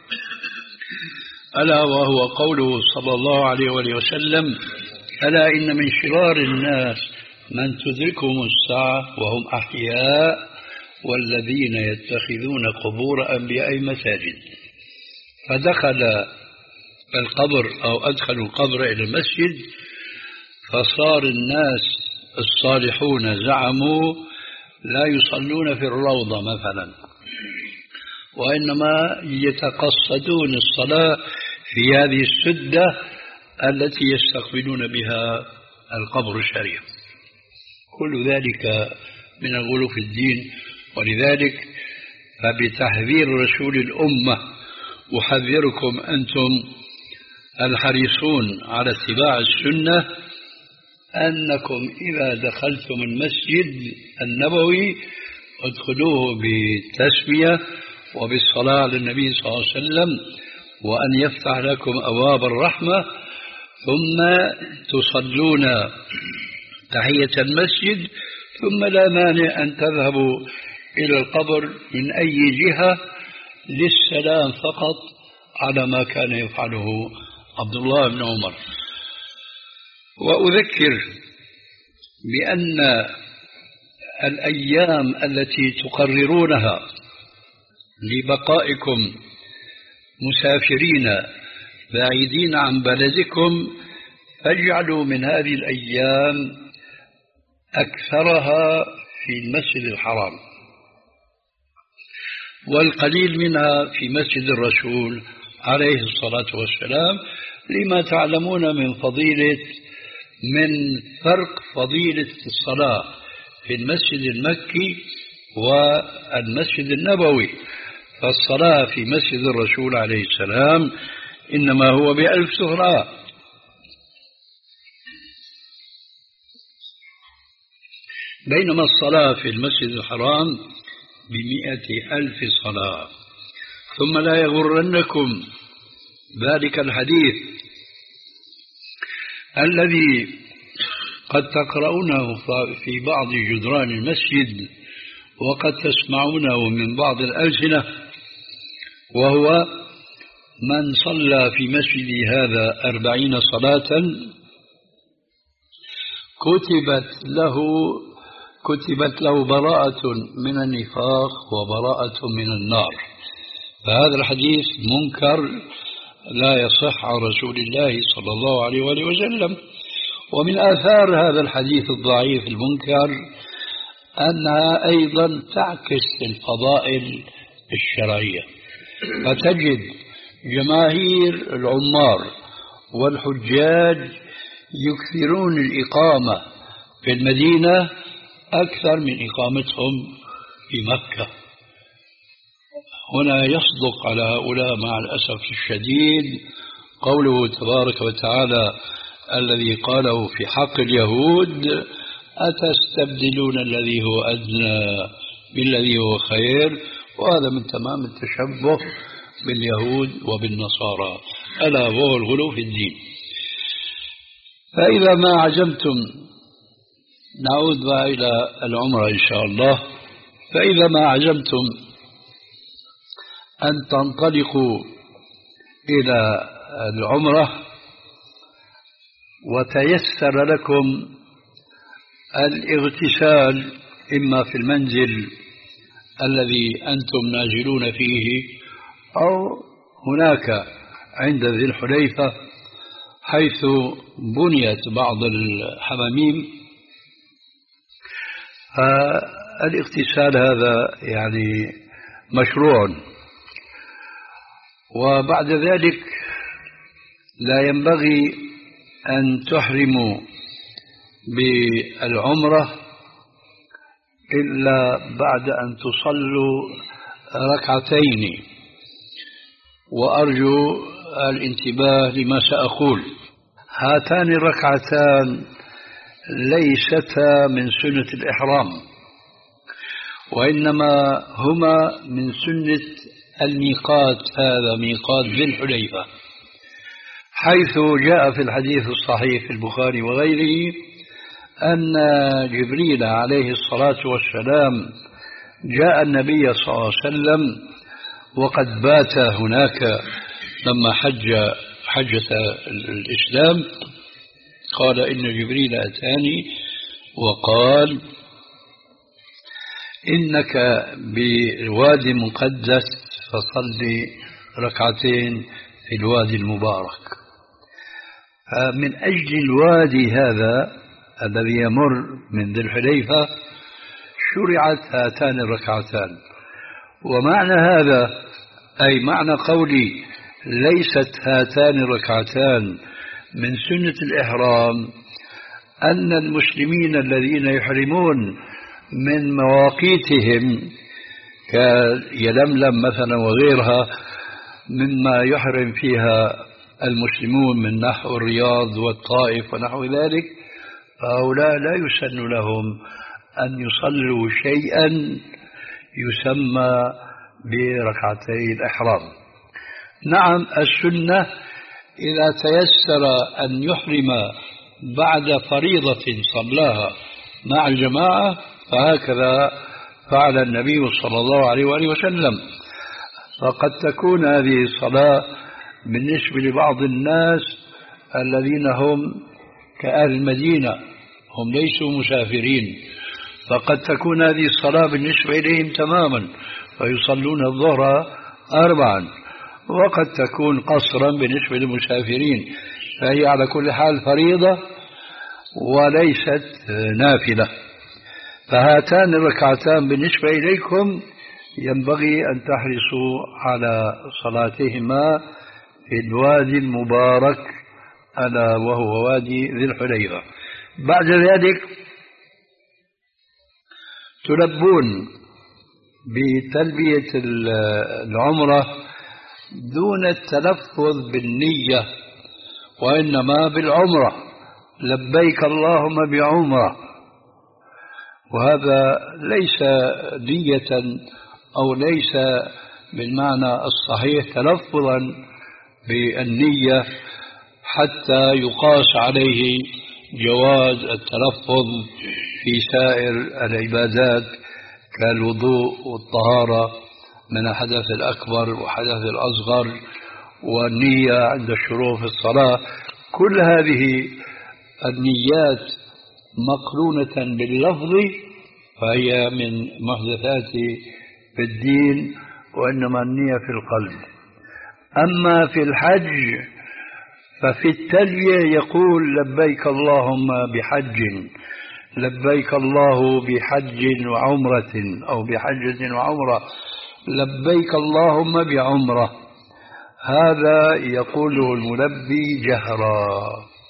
ألا وهو قوله صلى الله عليه وآله وسلم: ألا إن من شرار الناس من تدركهم الساعة وهم أحياء والذين يتخذون قبور أنبياء مساجد. فدخل القبر أو أدخلوا القبر إلى المسجد، فصار الناس الصالحون زعموا لا يصلون في الروضة مثلا، وإنما يتقصدون الصلاة في هذه السدة التي يستقبلون بها القبر الشريف. كل ذلك من الغلو في الدين. ولذلك فبتحذير رسول الأمة أحذركم أنتم الحريصون على اتباع السنة أنكم إذا دخلتم المسجد النبوي ادخلوه بالتسمية وبالصلاة على النبي صلى الله عليه وسلم، وأن يفتح لكم أبواب الرحمة، ثم تصلون تحية المسجد، ثم لا مانع أن تذهبوا إلى القبر من أي جهة للسلام فقط، على ما كان يفعله عبد الله بن عمر. وأذكر بأن الأيام التي تقررونها لبقائكم مسافرين بعيدين عن بلدكم فاجعلوا من هذه الأيام أكثرها في المسجد الحرام، والقليل منها في مسجد الرسول عليه الصلاة والسلام، لما تعلمون من فضيلة من فرق فضيلة الصلاة في المسجد المكي والمسجد النبوي. فالصلاة في مسجد الرسول عليه السلام إنما هو بألف سهرة، بينما الصلاة في المسجد الحرام بمئة ألف صلاة. ثم لا يغرنكم ذلك الحديث الذي قد تقرؤونه في بعض جدران المسجد وقد تسمعونه من بعض الألسنة، وهو من صلى في مسجدي هذا أربعين صلاة كتبت له كتبت له براءة من النفاق وبراءة من النار. فهذا الحديث منكر لا يصح عن رسول الله صلى الله عليه وآله وسلم. ومن آثار هذا الحديث الضعيف المنكر أنها أيضا تعكس الفضائل الشرعية، فتجد جماهير العمار والحجاج يكثرون الإقامة في المدينة أكثر من إقامتهم في مكة. هنا يصدق على هؤلاء مع الأسف الشديد قوله تبارك وتعالى الذي قاله في حق اليهود: أتستبدلون الذي هو أدنى بالذي هو خير. وهذا من تمام التشبه باليهود وبالنصارى، ألا وهو الغلو في الدين. فإذا ما عزمتم، نعود بقى إلى العمرة إن شاء الله، فإذا ما عزمتم أن تنطلقوا إلى العمرة وتيسر لكم الاغتسال إما في المنزل الذي أنتم نازلون فيه أو هناك عند ذي الحليفة حيث بنيت بعض الحماميم، فالاغتسال هذا يعني مشروع. وبعد ذلك لا ينبغي أن تحرموا بالعمرة إلا بعد أن تصلوا ركعتين، وأرجو الانتباه لما سأقول. هاتان الركعتان ليستا من سنة الإحرام، وإنما هما من سنة الميقات، هذا ميقات ذي الحليفة، حيث جاء في الحديث الصحيح في البخاري وغيره أن جبريل عليه الصلاة والسلام جاء النبي صلى الله عليه وسلم وقد بات هناك لما حج حجة الإسلام. قال: إن جبريل أتاني وقال إنك بالوادي المقدس فصلي ركعتين في الوادي المبارك. من أجل الوادي هذا الذي يمر من ذي الحليفة شرعت هاتان الركعتان. ومعنى هذا أي معنى قولي ليست هاتان الركعتان من سنة الإحرام أن المسلمين الذين يحرمون من مواقيتهم كيلملم مثلا وغيرها مما يحرم فيها المسلمون من نحو الرياض والطائف ونحو ذلك، فهؤلاء لا يسن لهم أن يصلوا شيئا يسمى بركعتي الإحرام. نعم، السنة إذا تيسر أن يحرم بعد فريضة صلاها مع الجماعة فهكذا فعل النبي صلى الله عليه وآله وسلم. فقد تكون هذه الصلاة بالنسبة لبعض الناس الذين هم كأهل المدينة، هم ليسوا مسافرين، فقد تكون هذه الصلاة بالنسبة إليهم تماما فيصلون الظهر أربعا، وقد تكون قصرا بالنسبة للمسافرين، فهي على كل حال فريضة وليست نافلة. فهاتان الركعتان بالنسبة إليكم ينبغي أن تحرصوا على صلاتهما في الوادي المبارك ألا وهو وادي ذي الحليفة. بعد ذلك تلبون بتلبية العمرة دون التلفظ بالنية، وإنما بالعمرة، لبيك اللهم بعمرة، وهذا ليس نية أو ليس بالمعنى الصحيح تلفظا بالنية حتى يقاس عليه جواز التلفظ في سائر العبادات كالوضوء والطهارة من الحدث الأكبر وحدث الأصغر والنية عند الشروع في الصلاة. كل هذه النيات مقرونة باللفظ فهي من محدثات في الدين، وإنما النية في القلب. أما في الحج ففي التلبية يقول لبيك اللهم بحج، لبيك الله بحج وعمرة أو بحجة وعمرة، لبيك اللهم بعمرة. هذا يقوله الملبي جهرا.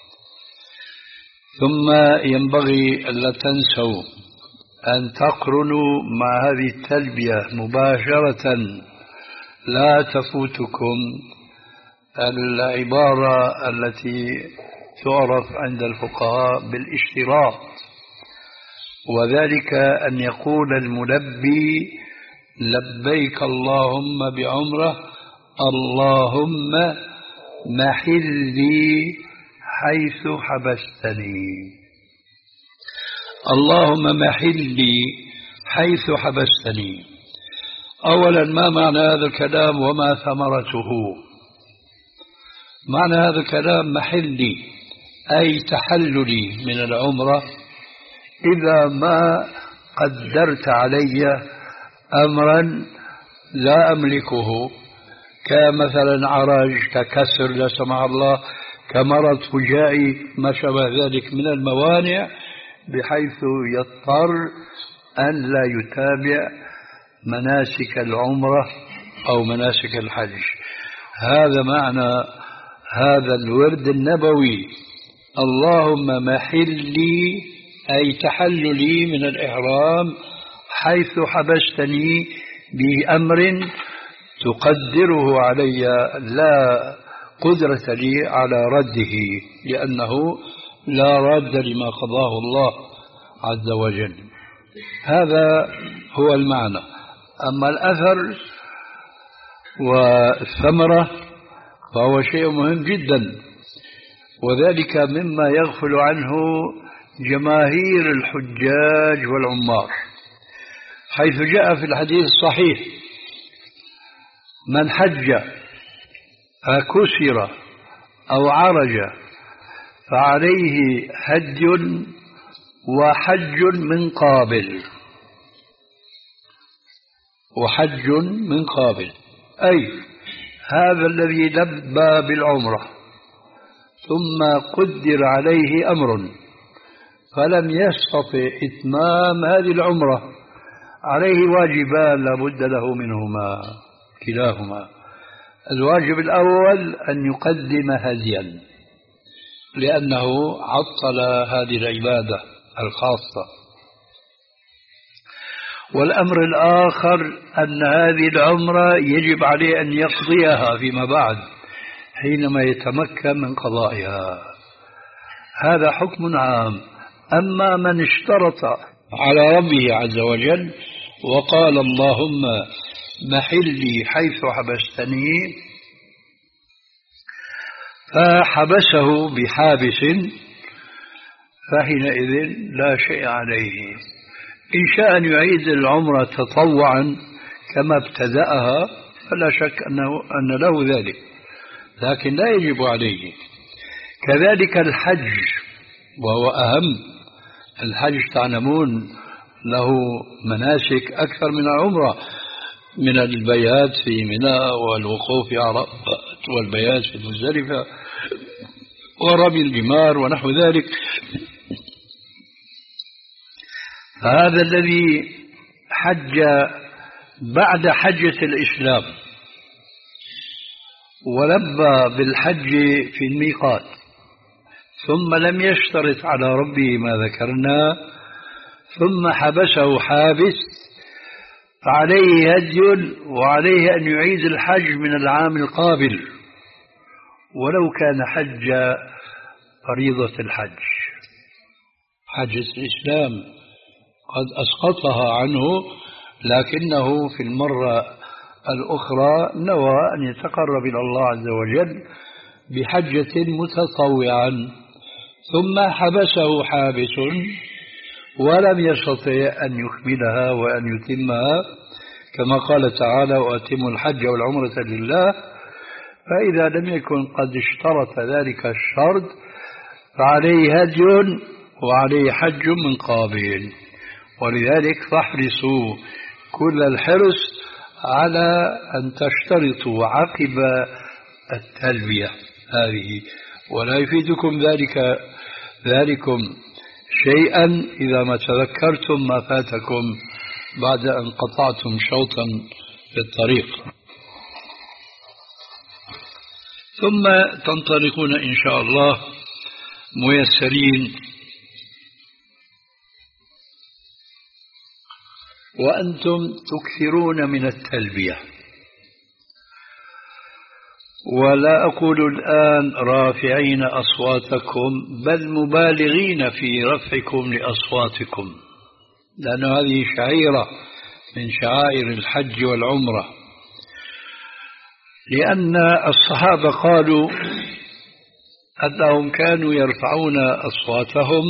ثم ينبغي ألا تنسوا أن تقرنوا مع هذه التلبية مباشرة، لا تفوتكم العبارة التي تعرف عند الفقهاء بالاشتراط، وذلك أن يقول الملبي لبيك اللهم بعمرة اللهم محلي حيث حبستني. اللهم محلي حيث حبستني. أولا، ما معنى هذا الكلام وما ثمرته؟ معنى هذا الكلام محلي أي تحللي من العمرة إذا ما قدرت علي أمرا لا أملكه، كمثلا عرج، ككسر لا سمح الله، كمرض فجائي، ما شابه ذلك من الموانع، بحيث يضطر أن لا يتابع مناسك العمرة أو مناسك الحج. هذا معنى هذا الورد النبوي، اللهم محلي أي تحللي من الإحرام حيث حبستني بأمر تقدره علي لا قدرة لي على رده، لأنه لا رد لما قضاه الله عز وجل. هذا هو المعنى. أما الأثر والثمرة فهو شيء مهم جدا، وذلك مما يغفل عنه جماهير الحجاج والعمار، حيث جاء في الحديث الصحيح من حج أكسر أو عرج فعليه هدي وحج من قابل، وحج من قابل، أي هذا الذي لبى بالعمرة ثم قدر عليه أمر فلم يستطع إتمام هذه العمرة، عليه واجبان لا بد له منهما كلاهما، الواجب الأول أن يقدم هديا، لأنه عطل هذه العبادة الخاصة. والأمر الآخر أن هذه العمرة يجب عليه أن يقضيها فيما بعد حينما يتمكن من قضائها. هذا حكم عام. أما من اشترط على ربه عز وجل وقال اللهم محلي حيث حبستني، فحبسه بحابس، فحينئذ لا شيء عليه. إن شاء أن يعيد العمرة تطوعا كما ابتدأها فلا شك أنه أن له ذلك، لكن لا يجب عليه. كذلك الحج، وهو أهم. الحج تعلمون له مناسك أكثر من العمرة، من البيات في منى والوقوف في عرفات والبيات في مزدلفة ورمي الجمار ونحو ذلك. هذا الذي حج بعد حجة الإسلام ولبى بالحج في الميقات ثم لم يشترط على ربه ما ذكرنا، ثم حبسه حابس، فعليه هدي وعليه أن يعيد الحج من العام القابل ولو كان حج فريضة الحج. حجة الإسلام قد أسقطها عنه، لكنه في المرة الأخرى نوى أن يتقرب إلى الله عز وجل بحجة متطوعا، ثم حبسه حابس ولم يستطع أن يكملها وأن يتمها، كما قال تعالى وأتموا الحج والعمرة لله. فإذا لم يكن قد اشترط ذلك الشرط فعليه هدي وعليه حج من قابل. ولذلك فاحرصوا كل الحرص على أن تشترطوا عقب التلبية هذه، ولا يفيدكم ذلك ذلكم شيئا إذا ما تذكرتم ما فاتكم بعد أن قطعتم شوطا في الطريق. ثم تنطلقون إن شاء الله ميسرين، وأنتم تكثرون من التلبية. ولا أقول الآن رافعين أصواتكم، بل مبالغين في رفعكم لأصواتكم، لأن هذه شعيرة من شعائر الحج والعمرة. لأن الصحابة قالوا أنهم كانوا يرفعون أصواتهم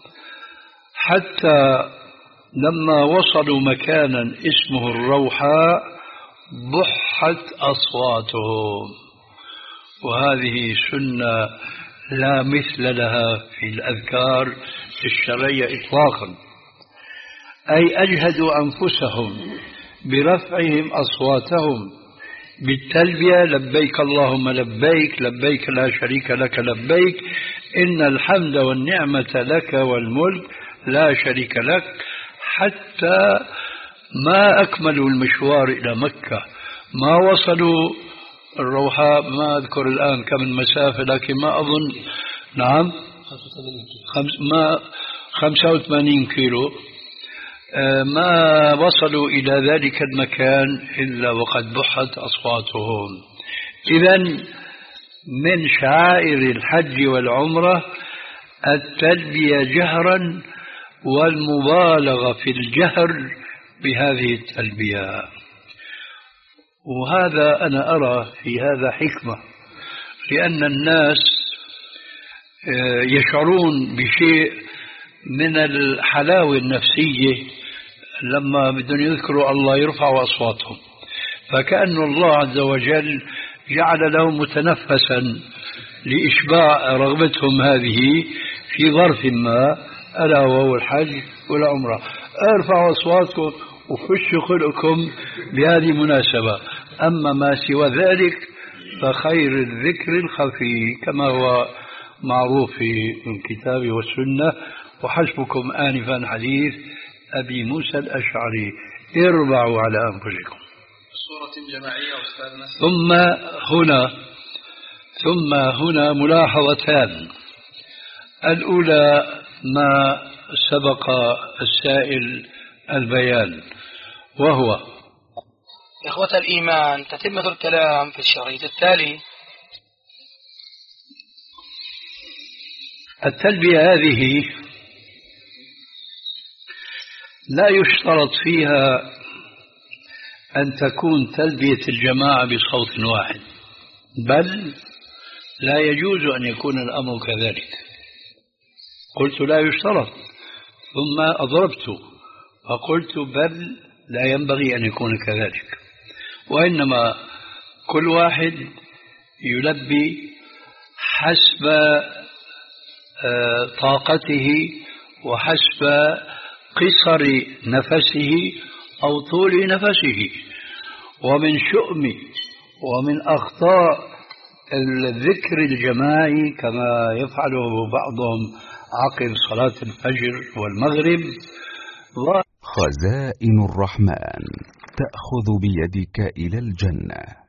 حتى لما وصلوا مكانا اسمه الروحاء بحت أصواتهم، وهذه سنة لا مثل لها في الأذكار الشرعية إطلاقا. أي أجهدوا أنفسهم برفعهم أصواتهم بالتلبية: لبيك اللهم لبيك، لبيك لا شريك لك لبيك، إن الحمد والنعمة لك والملك لا شريك لك، حتى ما أكملوا المشوار إلى مكة، ما وصلوا الروحاء. ما أذكر الآن كم المسافة، لكن ما أظن، نعم خمس ما خمسة وثمانين كيلو، ما وصلوا إلى ذلك المكان إلا وقد بحت أصواتهم. إذن من شعائر الحج والعمرة التلبية جهرا والمبالغة في الجهر بهذه التلبية. وهذا أنا أرى في هذا حكمة، لأن الناس يشعرون بشيء من الحلاوة النفسية لما بدهم يذكروا الله يرفعوا أصواتهم، فكأن الله عز وجل جعل لهم متنفسا لإشباع رغبتهم هذه في ظرف ما، ألا وهو الحج والعمرة. ارفعوا أصواتكم وفشوا خلقكم بهذه المناسبة. أما ما سوى ذلك فخير الذكر الخفي كما هو معروف في الكتاب والسنة. وحسبكم آنفا حديث أبي موسى الأشعري: اربعوا على أنفسكم. صورة جماعية أستاذنا. ثم هنا ثم هنا ملاحظتان. الأولى ما سبق السائل البيان، وهو إخوة الإيمان تتمة الكلام في الشريط التالي. التلبية هذه لا يشترط فيها أن تكون تلبية الجماعة بصوت واحد، بل لا يجوز أن يكون الأمر كذلك. قلت لا يشترط، ثم أضربت وقلت بل لا ينبغي أن يكون كذلك، وإنما كل واحد يلبي حسب طاقته وحسب قصر نفسه أو طول نفسه. ومن شؤم ومن أخطاء الذكر الجماعي كما يفعله بعضهم عقب صلاة الفجر والمغرب. خزائن الرحمن تأخذ بيدك إلى الجنة.